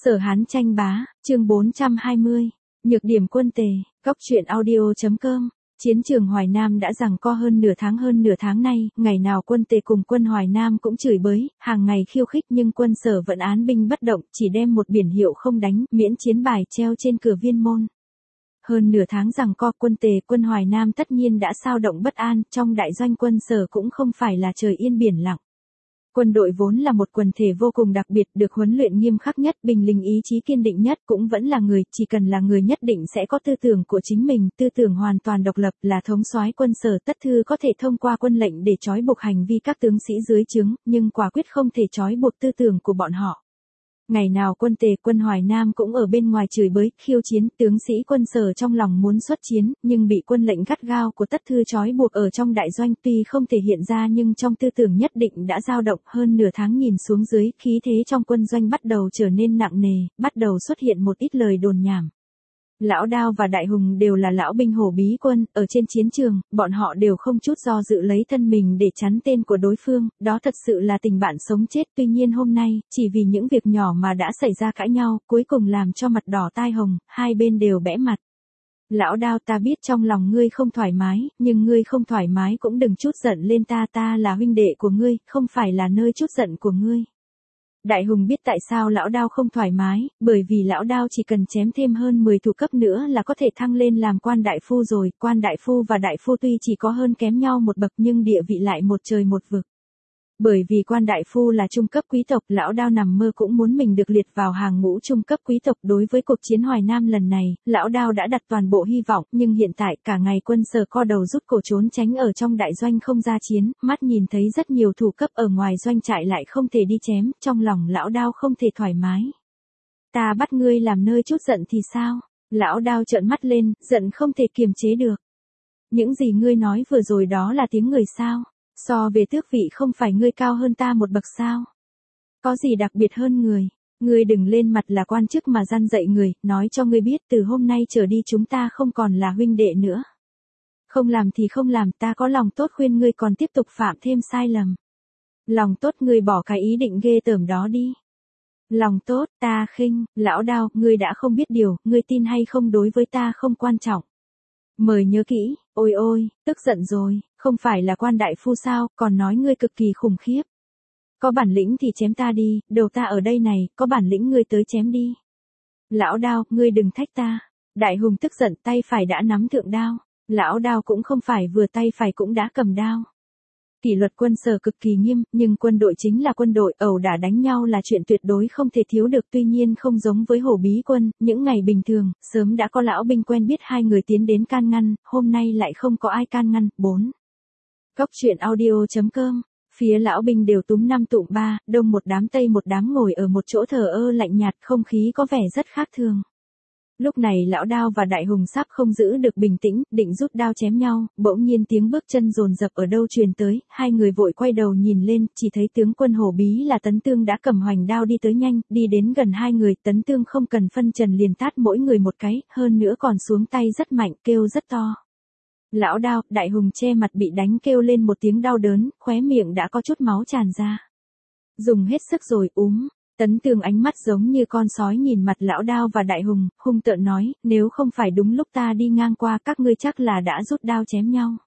Sở Hán tranh bá, chương 420. Nhược điểm quân tề, góc truyện audio.com. Chiến trường Hoài Nam đã giằng co hơn nửa tháng nay, ngày nào quân tề cùng quân Hoài Nam cũng chửi bới, hàng ngày khiêu khích nhưng quân Sở vẫn án binh bất động, chỉ đem một biển hiệu không đánh, miễn chiến bài treo trên cửa viên môn. Hơn nửa tháng giằng co, quân tề, quân Hoài Nam tất nhiên đã xao động bất an, trong đại doanh quân Sở cũng không phải là trời yên biển lặng. Quân đội vốn là một quần thể vô cùng đặc biệt, được huấn luyện nghiêm khắc nhất, bình linh ý chí kiên định nhất, cũng vẫn là người, chỉ cần là người nhất định sẽ có tư tưởng của chính mình, tư tưởng hoàn toàn độc lập, là thống soái quân Sở Tất Thư có thể thông qua quân lệnh để trói buộc hành vi các tướng sĩ dưới trướng, nhưng quả quyết không thể trói buộc tư tưởng của bọn họ. Ngày nào quân tề, quân Hoài Nam cũng ở bên ngoài chửi bới, khiêu chiến, tướng sĩ quân Sở trong lòng muốn xuất chiến, nhưng bị quân lệnh gắt gao của Tất Thư trói buộc ở trong đại doanh, tuy không thể hiện ra nhưng trong tư tưởng nhất định đã dao động. Hơn nửa tháng nhìn xuống dưới, khí thế trong quân doanh bắt đầu trở nên nặng nề, bắt đầu xuất hiện một ít lời đồn nhảm. Lão Đao và Đại Hùng đều là lão binh hổ bí quân, ở trên chiến trường, bọn họ đều không chút do dự lấy thân mình để chắn tên của đối phương, đó thật sự là tình bạn sống chết. Tuy nhiên hôm nay, chỉ vì những việc nhỏ mà đã xảy ra cãi nhau, cuối cùng làm cho mặt đỏ tai hồng, hai bên đều bẽ mặt. Lão Đao, ta biết trong lòng ngươi không thoải mái, nhưng ngươi không thoải mái cũng đừng chút giận lên ta, ta là huynh đệ của ngươi, không phải là nơi chút giận của ngươi. Đại Hùng biết tại sao lão Đao không thoải mái, bởi vì lão Đao chỉ cần chém thêm hơn 10 thủ cấp nữa là có thể thăng lên làm quan đại phu rồi. Quan đại phu và đại phu tuy chỉ có hơn kém nhau một bậc nhưng địa vị lại một trời một vực. Bởi vì quan đại phu là trung cấp quý tộc, lão Đao nằm mơ cũng muốn mình được liệt vào hàng ngũ trung cấp quý tộc. Đối với cuộc chiến Hoài Nam lần này, lão Đao đã đặt toàn bộ hy vọng, nhưng hiện tại cả ngày quân Sở co đầu rút cổ trốn tránh ở trong đại doanh không ra chiến, mắt nhìn thấy rất nhiều thủ cấp ở ngoài doanh trại lại không thể đi chém, trong lòng lão Đao không thể thoải mái. Ta bắt ngươi làm nơi chút giận thì sao? Lão Đao trợn mắt lên, giận không thể kiềm chế được. Những gì ngươi nói vừa rồi đó là tiếng người sao? So về tước vị không phải ngươi cao hơn ta một bậc sao? Có gì đặc biệt hơn người? Ngươi đừng lên mặt là quan chức mà gian dạy người, nói cho ngươi biết từ hôm nay trở đi chúng ta không còn là huynh đệ nữa. Không làm thì không làm, ta có lòng tốt khuyên ngươi còn tiếp tục phạm thêm sai lầm. Lòng tốt ngươi bỏ cái ý định ghê tởm đó đi. Lòng tốt, ta khinh, lão Đao, ngươi đã không biết điều, ngươi tin hay không đối với ta không quan trọng. Mời nhớ kỹ, ôi ôi, tức giận rồi, không phải là quan đại phu sao, còn nói ngươi cực kỳ khủng khiếp. Có bản lĩnh thì chém ta đi, đầu ta ở đây này, có bản lĩnh ngươi tới chém đi. Lão Đao, ngươi đừng thách ta. Đại Hùng tức giận, tay phải đã nắm thượng đao. Lão Đao cũng không phải vừa tay phải cũng đã cầm đao. Kỷ luật quân Sở cực kỳ nghiêm, nhưng quân đội chính là quân đội, ẩu đả đánh nhau là chuyện tuyệt đối không thể thiếu được. Tuy nhiên không giống với hổ bí quân, những ngày bình thường, sớm đã có lão binh quen biết hai người tiến đến can ngăn, hôm nay lại không có ai can ngăn. 4. Góc truyện audio.com. Phía lão binh đều túm năm tụm ba, đông một đám tây một đám ngồi ở một chỗ thờ ơ lạnh nhạt, không khí có vẻ rất khác thường. Lúc này lão Đao và Đại Hùng sắp không giữ được bình tĩnh, định rút đao chém nhau, bỗng nhiên tiếng bước chân dồn dập ở đâu truyền tới, hai người vội quay đầu nhìn lên, chỉ thấy tướng quân hổ bí là Tấn Tương đã cầm hoành đao đi tới nhanh, đi đến gần hai người, Tấn Tương không cần phân trần liền tát mỗi người một cái, hơn nữa còn xuống tay rất mạnh, kêu rất to. Lão Đao, Đại Hùng che mặt bị đánh kêu lên một tiếng đau đớn, khóe miệng đã có chút máu tràn ra. Dùng hết sức rồi, Tấn Tương ánh mắt giống như con sói nhìn mặt lão Đao và Đại Hùng, hung tợn nói, nếu không phải đúng lúc ta đi ngang qua các ngươi chắc là đã rút đao chém nhau.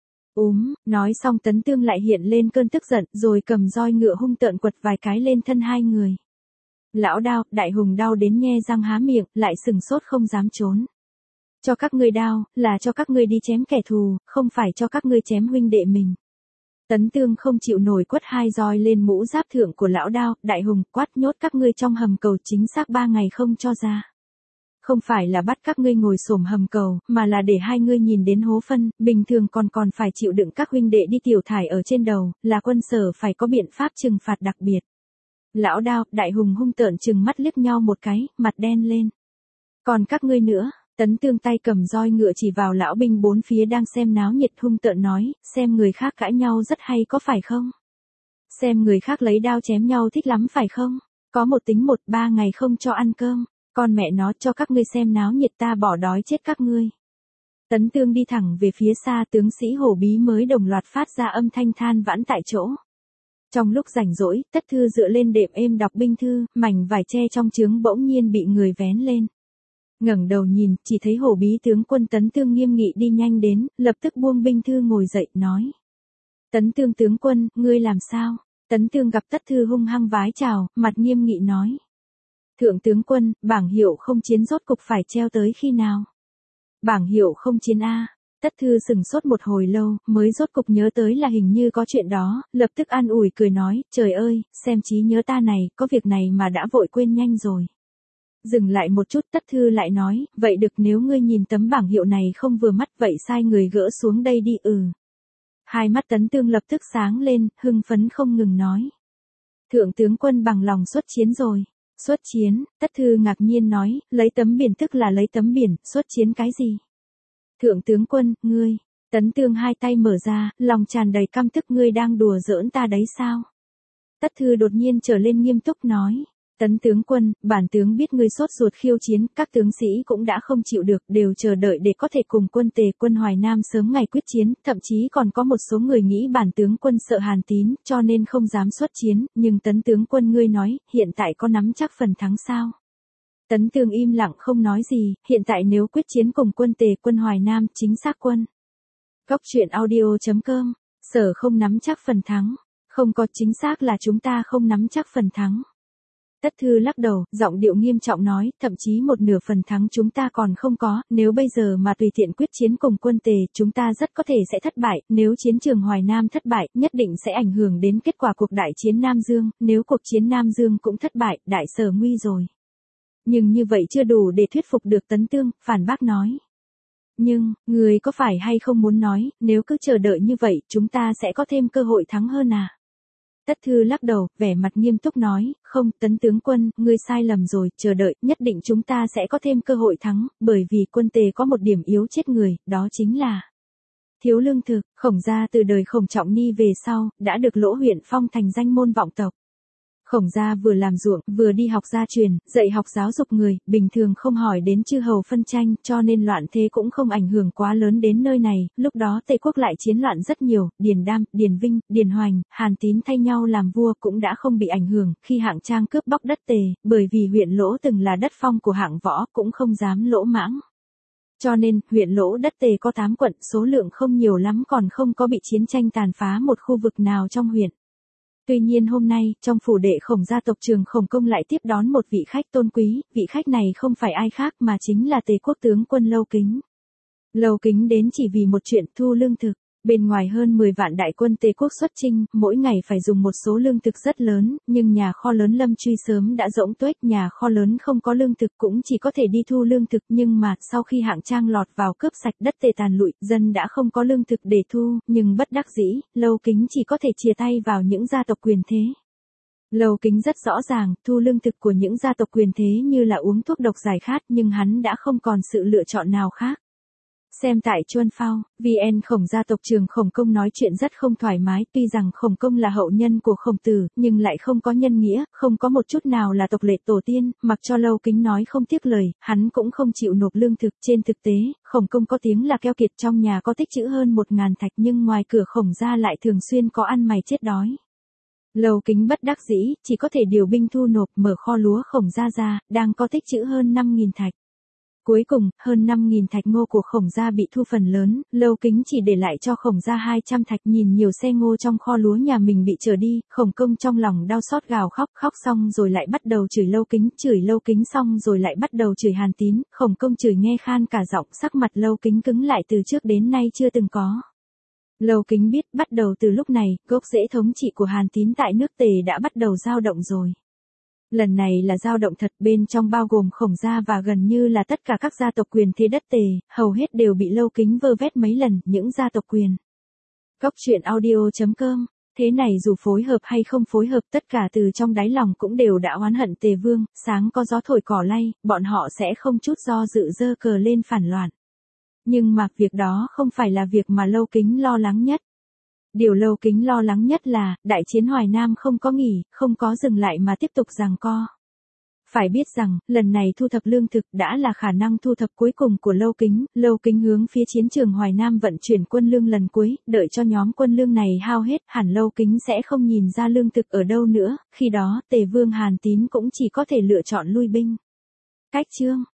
Nói xong Tấn Tương lại hiện lên cơn tức giận, rồi cầm roi ngựa hung tợn quật vài cái lên thân hai người. Lão Đao, Đại Hùng đau đến nhe răng há miệng, lại sừng sốt không dám trốn. Cho các ngươi đao, là cho các ngươi đi chém kẻ thù, không phải cho các ngươi chém huynh đệ mình. Tấn Tương không chịu nổi quất hai roi lên mũ giáp thượng của lão Đao, Đại Hùng, quát nhốt các ngươi trong hầm cầu chính xác 3 ngày không cho ra. Không phải là bắt các ngươi ngồi xổm hầm cầu, mà là để hai ngươi nhìn đến hố phân, bình thường còn phải chịu đựng các huynh đệ đi tiểu thải ở trên đầu, là quân Sở phải có biện pháp trừng phạt đặc biệt. Lão Đao, Đại Hùng hung tợn trừng mắt liếc nhau một cái, mặt đen lên. Còn các ngươi nữa? Tấn Tương tay cầm roi ngựa chỉ vào lão binh bốn phía đang xem náo nhiệt hung tợn nói, xem người khác cãi nhau rất hay có phải không? Xem người khác lấy đao chém nhau thích lắm phải không? Có một tính 3 ngày không cho ăn cơm, con mẹ nó cho các ngươi xem náo nhiệt ta bỏ đói chết các ngươi. Tấn Tương đi thẳng về phía xa tướng sĩ hổ bí mới đồng loạt phát ra âm thanh than vãn tại chỗ. Trong lúc rảnh rỗi, Tất Thư dựa lên đệm êm đọc binh thư, mảnh vải che trong trướng bỗng nhiên bị người vén lên. Ngẩng đầu nhìn, chỉ thấy Hổ bí tướng quân Tấn Tương nghiêm nghị đi nhanh đến, lập tức buông binh thư ngồi dậy, nói. Tấn Tương tướng quân, ngươi làm sao? Tấn Tương gặp Tất Thư hung hăng vái chào, mặt nghiêm nghị nói. Thượng tướng quân, bảng hiệu không chiến rốt cục phải treo tới khi nào? Bảng hiệu không chiến a. Tất Thư sừng sốt một hồi lâu, mới rốt cục nhớ tới là hình như có chuyện đó, lập tức an ủi cười nói, trời ơi, xem trí nhớ ta này, có việc này mà đã vội quên nhanh rồi. Dừng lại một chút, Tất Thư lại nói, vậy được, nếu ngươi nhìn tấm bảng hiệu này không vừa mắt vậy sai người gỡ xuống đây đi. Hai mắt Tấn Tương lập tức sáng lên, hưng phấn không ngừng nói. Thượng tướng quân bằng lòng xuất chiến rồi. Xuất chiến, Tất Thư ngạc nhiên nói, lấy tấm biển tức là lấy tấm biển, xuất chiến cái gì? Thượng tướng quân, ngươi. Tấn Tương hai tay mở ra, lòng tràn đầy căm tức, ngươi đang đùa giỡn ta đấy sao? Tất Thư đột nhiên trở lên nghiêm túc nói. Tấn tướng quân, bản tướng biết ngươi sốt ruột khiêu chiến, các tướng sĩ cũng đã không chịu được, đều chờ đợi để có thể cùng quân Tề quân Hoài Nam sớm ngày quyết chiến, thậm chí còn có một số người nghĩ bản tướng quân sợ Hàn Tín, cho nên không dám xuất chiến, nhưng Tấn tướng quân ngươi nói, hiện tại có nắm chắc phần thắng sao? Tấn Tương im lặng không nói gì, hiện tại nếu quyết chiến cùng quân Tề quân Hoài Nam, chính xác quân. Góc truyện audio.com, Sở không nắm chắc phần thắng, không có, chính xác là chúng ta không nắm chắc phần thắng. Tất Thư lắc đầu, giọng điệu nghiêm trọng nói, thậm chí một nửa phần thắng chúng ta còn không có, nếu bây giờ mà tùy tiện quyết chiến cùng quân Tề, chúng ta rất có thể sẽ thất bại, nếu chiến trường Hoài Nam thất bại, nhất định sẽ ảnh hưởng đến kết quả cuộc đại chiến Nam Dương, nếu cuộc chiến Nam Dương cũng thất bại, đại sở nguy rồi. Nhưng như vậy chưa đủ để thuyết phục được Tấn Tương, phản bác nói. Nhưng, người có phải hay không muốn nói, nếu cứ chờ đợi như vậy, chúng ta sẽ có thêm cơ hội thắng hơn à? Tất Thư lắc đầu, vẻ mặt nghiêm túc nói, không, Tấn tướng quân, ngươi sai lầm rồi, chờ đợi, nhất định chúng ta sẽ có thêm cơ hội thắng, bởi vì quân Tề có một điểm yếu chết người, đó chính là thiếu lương thực. Khổng gia từ đời Khổng Trọng Ni về sau, đã được Lỗ huyện phong thành danh môn vọng tộc. Khổng gia vừa làm ruộng, vừa đi học gia truyền, dạy học giáo dục người, bình thường không hỏi đến chư hầu phân tranh, cho nên loạn thế cũng không ảnh hưởng quá lớn đến nơi này, lúc đó Tề quốc lại chiến loạn rất nhiều, Điền Đam, Điền Vinh, Điền Hoành, Hàn Tín thay nhau làm vua cũng đã không bị ảnh hưởng, khi Hạng Trang cướp bóc đất Tề, bởi vì huyện Lỗ từng là đất phong của Hạng Võ, cũng không dám lỗ mãng. Cho nên, huyện Lỗ đất Tề có 8 quận, số lượng không nhiều lắm, còn không có bị chiến tranh tàn phá một khu vực nào trong huyện. Tuy nhiên hôm nay, trong phủ đệ Khổng gia tộc Trường Khổng Công lại tiếp đón một vị khách tôn quý, vị khách này không phải ai khác mà chính là Tề quốc tướng quân Lâu Kính. Lâu Kính đến chỉ vì một chuyện thu lương thực. Bên ngoài hơn 10 vạn đại quân Tề quốc xuất chinh, mỗi ngày phải dùng một số lương thực rất lớn, nhưng nhà kho lớn Lâm Truy sớm đã rỗng tuếch, nhà kho lớn không có lương thực cũng chỉ có thể đi thu lương thực, nhưng mà sau khi Hạng Trang lọt vào cướp sạch đất Tề tàn lụi, dân đã không có lương thực để thu, nhưng bất đắc dĩ, Lâu Kính chỉ có thể chìa tay vào những gia tộc quyền thế. Lâu Kính rất rõ ràng, thu lương thực của những gia tộc quyền thế như là uống thuốc độc giải khát, nhưng hắn đã không còn sự lựa chọn nào khác. Xem tại Chuân Phao, VN Khổng gia tộc Trường Khổng Công nói chuyện rất không thoải mái, tuy rằng Khổng Công là hậu nhân của Khổng Tử, nhưng lại không có nhân nghĩa, không có một chút nào là tộc lệ tổ tiên, mặc cho Lâu Kính nói không tiếc lời, hắn cũng không chịu nộp lương thực. Trên thực tế, Khổng Công có tiếng là keo kiệt, trong nhà có tích trữ hơn 1000 thạch nhưng ngoài cửa Khổng gia lại thường xuyên có ăn mày chết đói. Lâu Kính bất đắc dĩ, chỉ có thể điều binh thu nộp, mở kho lúa Khổng gia ra, đang có tích trữ hơn 5000 thạch. Cuối cùng, hơn 5000 thạch ngô của Khổng gia bị thu phần lớn, Lâu Kính chỉ để lại cho Khổng gia 200 thạch. Nhìn nhiều xe ngô trong kho lúa nhà mình bị chở đi, Khổng Công trong lòng đau xót gào khóc, khóc xong rồi lại bắt đầu chửi Lâu Kính xong rồi lại bắt đầu chửi Hàn Tín, Khổng Công chửi nghe khan cả giọng, sắc mặt Lâu Kính cứng lại từ trước đến nay chưa từng có. Lâu Kính biết, bắt đầu từ lúc này, gốc rễ thống trị của Hàn Tín tại nước Tề đã bắt đầu dao động rồi. Lần này là dao động thật, bên trong bao gồm Khổng gia và gần như là tất cả các gia tộc quyền thế đất Tề, hầu hết đều bị Lâu Kính vơ vét mấy lần, những gia tộc quyền. Góc truyện audio.com, thế này dù phối hợp hay không phối hợp, tất cả từ trong đáy lòng cũng đều đã oán hận Tề Vương, sáng có gió thổi cỏ lay, bọn họ sẽ không chút do dự giơ cờ lên phản loạn. Nhưng mà, việc đó không phải là việc mà Lâu Kính lo lắng nhất. Điều Lâu Kính lo lắng nhất là, đại chiến Hoài Nam không có nghỉ, không có dừng lại mà tiếp tục giằng co. Phải biết rằng, lần này thu thập lương thực đã là khả năng thu thập cuối cùng của Lâu Kính hướng phía chiến trường Hoài Nam vận chuyển quân lương lần cuối, đợi cho nhóm quân lương này hao hết, hẳn Lâu Kính sẽ không nhìn ra lương thực ở đâu nữa, khi đó, Tề Vương Hàn Tín cũng chỉ có thể lựa chọn lui binh. Cách chương